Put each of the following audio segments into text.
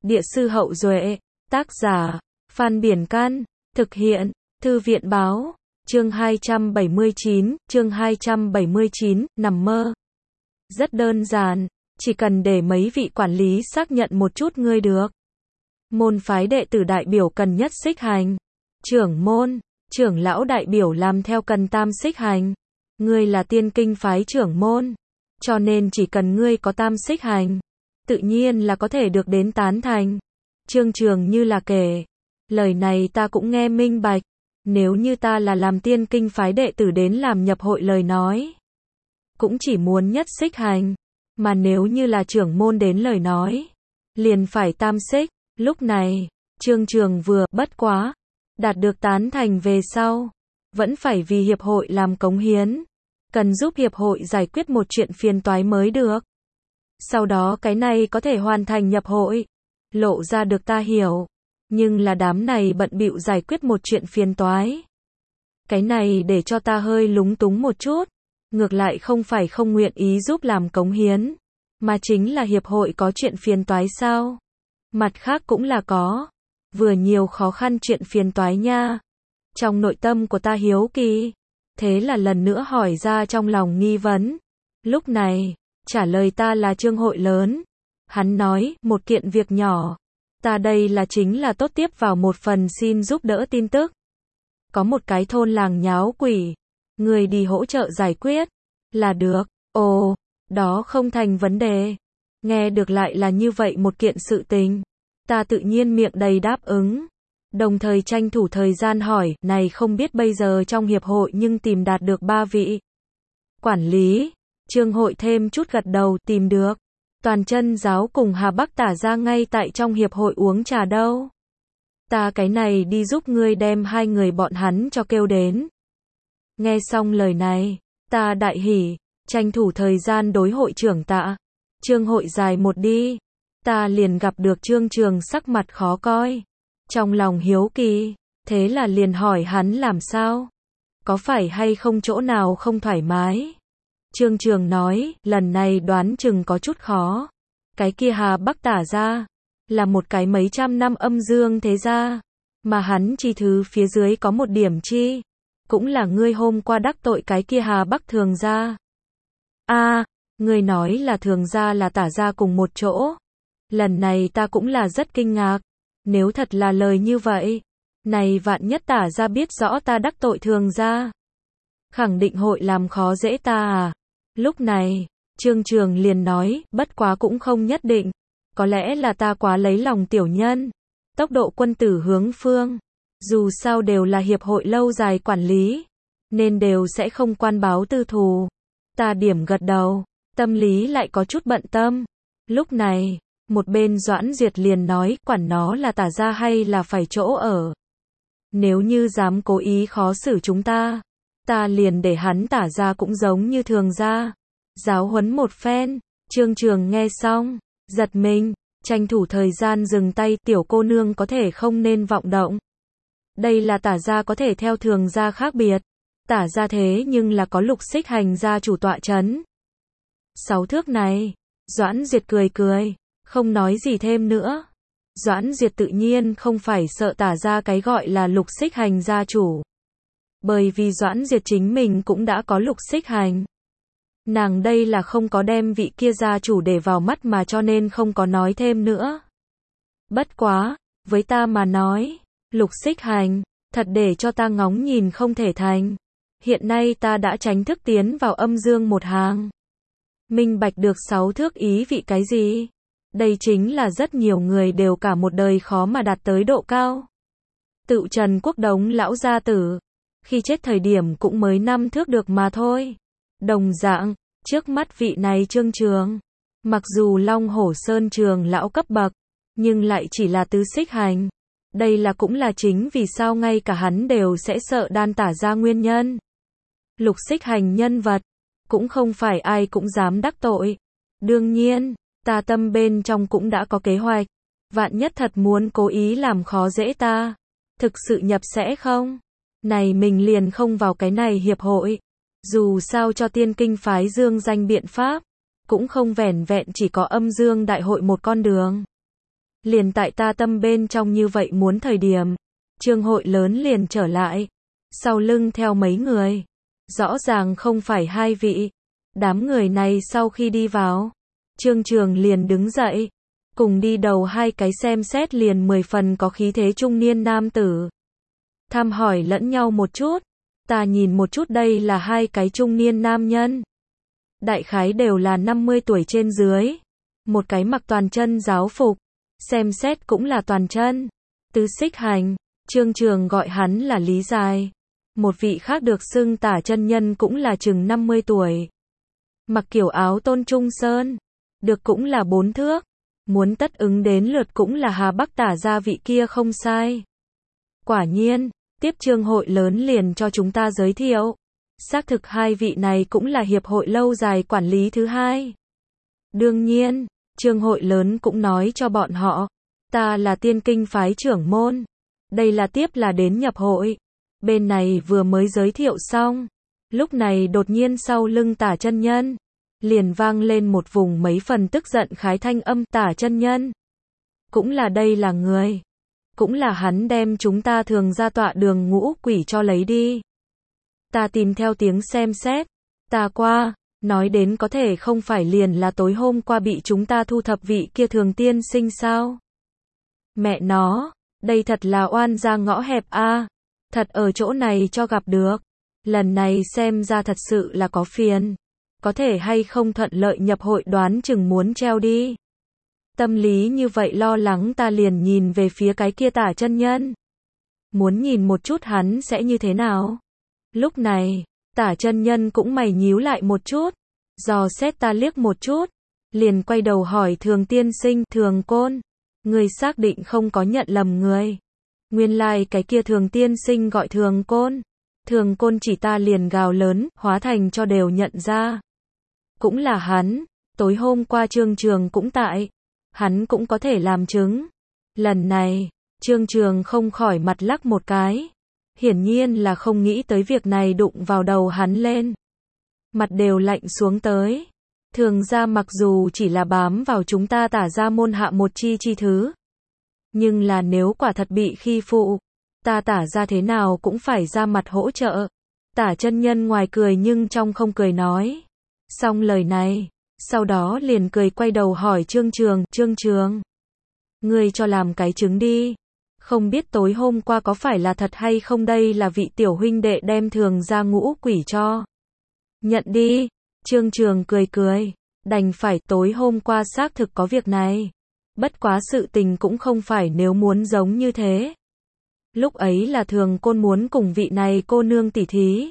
Địa sư Hậu Duệ, tác giả, Phan Biển Can, thực hiện, Thư viện Báo, chương 279, nằm mơ. Rất đơn giản, chỉ cần để mấy vị quản lý xác nhận một chút ngươi được. Môn phái đệ tử đại biểu cần nhất xích hành. Trưởng môn, trưởng lão đại biểu làm theo cần tam xích hành. Ngươi là tiên kinh phái trưởng môn, cho nên chỉ cần ngươi có tam xích hành, tự nhiên là có thể được đến tán thành. Trương Trường như là kể, lời này ta cũng nghe minh bạch, nếu như ta là làm tiên kinh phái đệ tử đến làm nhập hội lời nói, cũng chỉ muốn nhất xích hành, mà nếu như là trưởng môn đến lời nói, liền phải tam xích. Lúc này, Trương Trường vừa, bất quá, đạt được tán thành về sau, vẫn phải vì hiệp hội làm cống hiến, cần giúp hiệp hội giải quyết một chuyện phiền toái mới được. Sau đó cái này có thể hoàn thành nhập hội, lộ ra được ta hiểu, nhưng là đám này bận bịu giải quyết một chuyện phiền toái. Cái này để cho ta hơi lúng túng một chút, ngược lại không phải không nguyện ý giúp làm cống hiến, mà chính là hiệp hội có chuyện phiền toái sao? Mặt khác cũng là có, vừa nhiều khó khăn chuyện phiền toái nha. Trong nội tâm của ta hiếu kỳ, thế là lần nữa hỏi ra trong lòng nghi vấn. Lúc này, trả lời ta là Trương hội lớn. Hắn nói, một kiện việc nhỏ. Ta đây là chính là tốt tiếp vào một phần xin giúp đỡ tin tức. Có một cái thôn làng nháo quỷ. Người đi hỗ trợ giải quyết. Là được. Ồ, đó không thành vấn đề. Nghe được lại là như vậy một kiện sự tình. Ta tự nhiên miệng đầy đáp ứng. Đồng thời tranh thủ thời gian hỏi, này không biết bây giờ trong hiệp hội nhưng tìm đạt được 3 vị quản lý. Trương hội thêm chút gật đầu, tìm được. Toàn chân giáo cùng Hà Bắc tả ra ngay tại trong hiệp hội uống trà đâu. Ta cái này đi giúp ngươi đem 2 người bọn hắn cho kêu đến. Nghe xong lời này, ta đại hỉ, tranh thủ thời gian đối hội trưởng Tạ. Trương hội dài một đi. Ta liền gặp được Trương Trường sắc mặt khó coi. Trong lòng hiếu kỳ, thế là liền hỏi hắn làm sao? Có phải hay không chỗ nào không thoải mái? Trương Trường nói, lần này đoán chừng có chút khó. Cái kia Hà Bắc tả ra, là một cái mấy trăm năm âm dương thế gia, mà hắn chi thứ phía dưới có một điểm chi, cũng là ngươi hôm qua đắc tội cái kia Hà Bắc thường gia. Ngươi nói là thường gia là tả gia cùng một chỗ. Lần này ta cũng là rất kinh ngạc. Nếu thật là lời như vậy, này vạn nhất tả gia biết rõ ta đắc tội thường gia, khẳng định hội làm khó dễ ta à. Lúc này, Trương Trường liền nói, bất quá cũng không nhất định. Có lẽ là ta quá lấy lòng tiểu nhân. Tốc độ quân tử hướng phương. Dù sao đều là hiệp hội lâu dài quản lý, nên đều sẽ không quan báo tư thù. Ta điểm gật đầu, tâm lý lại có chút bận tâm. Lúc này, một bên Doãn Duyệt liền nói, quản nó là tả gia hay là phải chỗ ở. Nếu như dám cố ý khó xử chúng ta, ta liền để hắn tả gia cũng giống như thường gia. Giáo huấn một phen. Trương Trường nghe xong, giật mình, tranh thủ thời gian dừng tay, tiểu cô nương có thể không nên vọng động. Đây là tả gia có thể theo thường gia khác biệt. Tả gia thế nhưng là có Lục Xích Hành gia chủ tọa chấn. 6 thước này, Doãn Duyệt cười cười, không nói gì thêm nữa. Doãn Duyệt tự nhiên không phải sợ tả gia cái gọi là Lục Xích Hành gia chủ. Bởi vì Doãn Duyệt chính mình cũng đã có Lục Xích Hành. Nàng đây là không có đem vị kia gia chủ để vào mắt mà cho nên không có nói thêm nữa. Bất quá, với ta mà nói, Lục Xích Hành, thật để cho ta ngóng nhìn không thể thành. Hiện nay ta đã tránh thức tiến vào âm dương một hàng. Minh bạch được 6 thước ý vị cái gì? Đây chính là rất nhiều người đều cả một đời khó mà đạt tới độ cao. Tự Trần Quốc Đống lão gia tử, khi chết thời điểm cũng mới 5 thước được mà thôi. Đồng dạng, trước mắt vị này Trương Trường, mặc dù Long Hổ Sơn trường lão cấp bậc, nhưng lại chỉ là tứ xích hành. Đây là cũng là chính vì sao ngay cả hắn đều sẽ sợ đan tả ra nguyên nhân. Lục xích hành nhân vật, cũng không phải ai cũng dám đắc tội. Đương nhiên, ta tâm bên trong cũng đã có kế hoạch. Vạn nhất thật muốn cố ý làm khó dễ ta, thực sự nhập sẽ không? Này mình liền không vào cái này hiệp hội. Dù sao cho tiên kinh phái dương danh biện pháp, cũng không vẻn vẹn chỉ có âm dương đại hội một con đường. Liền tại ta tâm bên trong như vậy muốn thời điểm, trương hội lớn liền trở lại, sau lưng theo mấy người, rõ ràng không phải hai vị. Đám người này sau khi đi vào, Trương Trường liền đứng dậy, cùng đi đầu hai cái xem xét liền 10 phần có khí thế trung niên nam tử. Thăm hỏi lẫn nhau một chút, ta nhìn một chút đây là hai cái trung niên nam nhân. Đại khái đều là 50 tuổi trên dưới, một cái mặc toàn chân giáo phục, xem xét cũng là toàn chân, tứ xích hành, Trương Trường gọi hắn là Lý Dài. Một vị khác được xưng Tả chân nhân cũng là chừng 50 tuổi. Mặc kiểu áo tôn trung sơn, được cũng là 4 thước, muốn tất ứng đến lượt cũng là Hà Bắc Tả gia vị kia không sai. Quả nhiên, tiếp Trương hội lớn liền cho chúng ta giới thiệu, xác thực hai vị này cũng là hiệp hội lâu dài quản lý thứ hai. Đương nhiên, Trương hội lớn cũng nói cho bọn họ, ta là Tiên Kinh phái trưởng môn, đây là tiếp là đến nhập hội. Bên này vừa mới giới thiệu xong, lúc này đột nhiên sau lưng Tả chân nhân, liền vang lên một vùng mấy phần tức giận khái thanh âm. Tả chân nhân, cũng là đây là người, cũng là hắn đem chúng ta thường ra tọa đường ngũ quỷ cho lấy đi. Ta tìm theo tiếng xem xét, ta qua, nói đến có thể không phải liền là tối hôm qua bị chúng ta thu thập vị kia thường tiên sinh sao? Mẹ nó, đây thật là oan ra ngõ hẹp a. Thật ở chỗ này cho gặp được. Lần này xem ra thật sự là có phiền. Có thể hay không thuận lợi nhập hội đoán chừng muốn treo đi. Tâm lý như vậy lo lắng ta liền nhìn về phía cái kia Tả chân nhân. Muốn nhìn một chút hắn sẽ như thế nào. Lúc này, Tả chân nhân cũng mày nhíu lại một chút. Dò xét ta liếc một chút. Liền quay đầu hỏi Thường tiên sinh, Thường Côn. Người xác định không có nhận lầm người. Nguyên lai cái kia Thường tiên sinh gọi Thường Côn. Thường Côn chỉ ta liền gào lớn, hóa thành cho đều nhận ra. Cũng là hắn, tối hôm qua Trương Trường cũng tại. Hắn cũng có thể làm chứng. Lần này, Trương Trường không khỏi mặt lắc một cái. Hiển nhiên là không nghĩ tới việc này đụng vào đầu hắn lên. Mặt đều lạnh xuống tới. Thường ra mặc dù chỉ là bám vào chúng ta Tả ra môn hạ một chi thứ. Nhưng là nếu quả thật bị khi phụ, ta Tả ra thế nào cũng phải ra mặt hỗ trợ. Tả chân nhân ngoài cười nhưng trong không cười nói. Xong lời này, sau đó liền cười quay đầu hỏi Trương Trường, Trương Trường. Ngươi cho làm cái chứng đi. Không biết tối hôm qua có phải là thật hay không, đây là vị tiểu huynh đệ đem Thường ra ngũ quỷ cho. Nhận đi. Trương Trường cười cười. Đành phải, tối hôm qua xác thực có việc này. Bất quá sự tình cũng không phải nếu muốn giống như thế. Lúc ấy là Thường Côn muốn cùng vị này cô nương tỉ thí.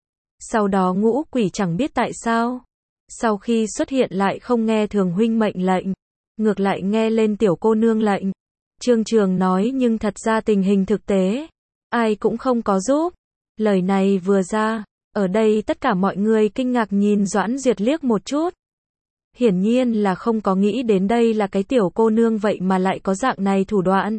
Sau đó ngũ quỷ chẳng biết tại sao. Sau khi xuất hiện lại không nghe Thường huynh mệnh lệnh. Ngược lại nghe lên tiểu cô nương lệnh. Trương Trường nói nhưng thật ra tình hình thực tế. Ai cũng không có giúp. Lời này vừa ra. Ở đây tất cả mọi người kinh ngạc nhìn Doãn Duyệt liếc một chút. Hiển nhiên là không có nghĩ đến đây là cái tiểu cô nương vậy mà lại có dạng này thủ đoạn.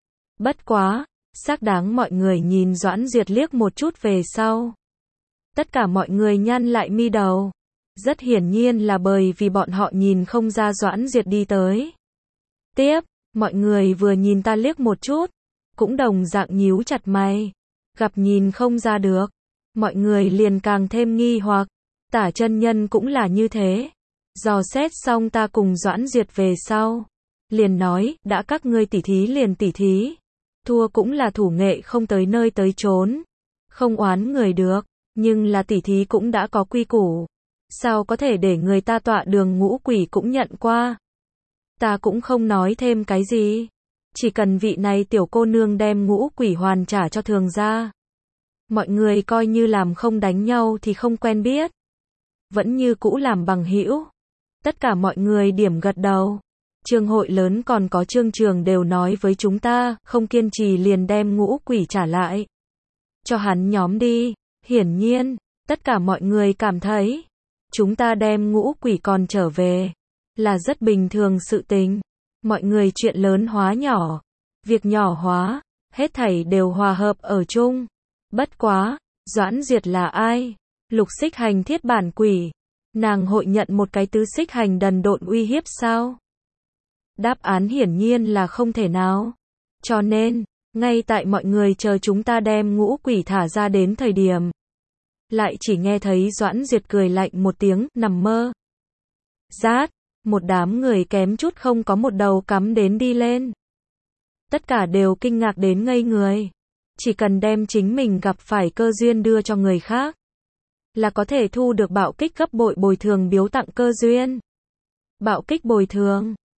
Bất quá, xác đáng mọi người nhìn Doãn Duyệt liếc một chút về sau. Tất cả mọi người nhăn lại mi đầu. Rất hiển nhiên là bởi vì bọn họ nhìn không ra Doãn Duyệt đi tới. Tiếp, mọi người vừa nhìn ta liếc một chút, cũng đồng dạng nhíu chặt mày. Gặp nhìn không ra được, mọi người liền càng thêm nghi hoặc. Tả chân nhân cũng là như thế. Dò xét xong ta cùng Doãn Duyệt về sau, liền nói, đã các ngươi tỉ thí liền tỉ thí. Thua cũng là thủ nghệ không tới nơi tới chốn. Không oán người được, nhưng là tỉ thí cũng đã có quy củ. Sao có thể để người ta tọa đường ngũ quỷ cũng nhận qua. Ta cũng không nói thêm cái gì. Chỉ cần vị này tiểu cô nương đem ngũ quỷ hoàn trả cho Thường ra. Mọi người coi như làm không đánh nhau thì không quen biết. Vẫn như cũ làm bằng hữu. Tất cả mọi người điểm gật đầu. Trương hội lớn còn có Trương Trường đều nói với chúng ta, không kiên trì liền đem ngũ quỷ trả lại. Cho hắn nhóm đi. Hiển nhiên, tất cả mọi người cảm thấy, chúng ta đem ngũ quỷ còn trở về, là rất bình thường sự tình. Mọi người chuyện lớn hóa nhỏ, việc nhỏ hóa, hết thảy đều hòa hợp ở chung. Bất quá, Doãn Duyệt là ai? Lục xích hành thiết bản quỷ. Nàng hội nhận một cái tứ xích hành đần độn uy hiếp sao? Đáp án hiển nhiên là không thể nào. Cho nên, ngay tại mọi người chờ chúng ta đem ngũ quỷ thả ra đến thời điểm, lại chỉ nghe thấy Doãn Duyệt cười lạnh một tiếng, nằm mơ. Rát, một đám người kém chút không có một đầu cắm đến đi lên. Tất cả đều kinh ngạc đến ngây người. Chỉ cần đem chính mình gặp phải cơ duyên đưa cho người khác, là có thể thu được bạo kích gấp bội bồi thường biếu tặng cơ duyên. Bạo kích bồi thường.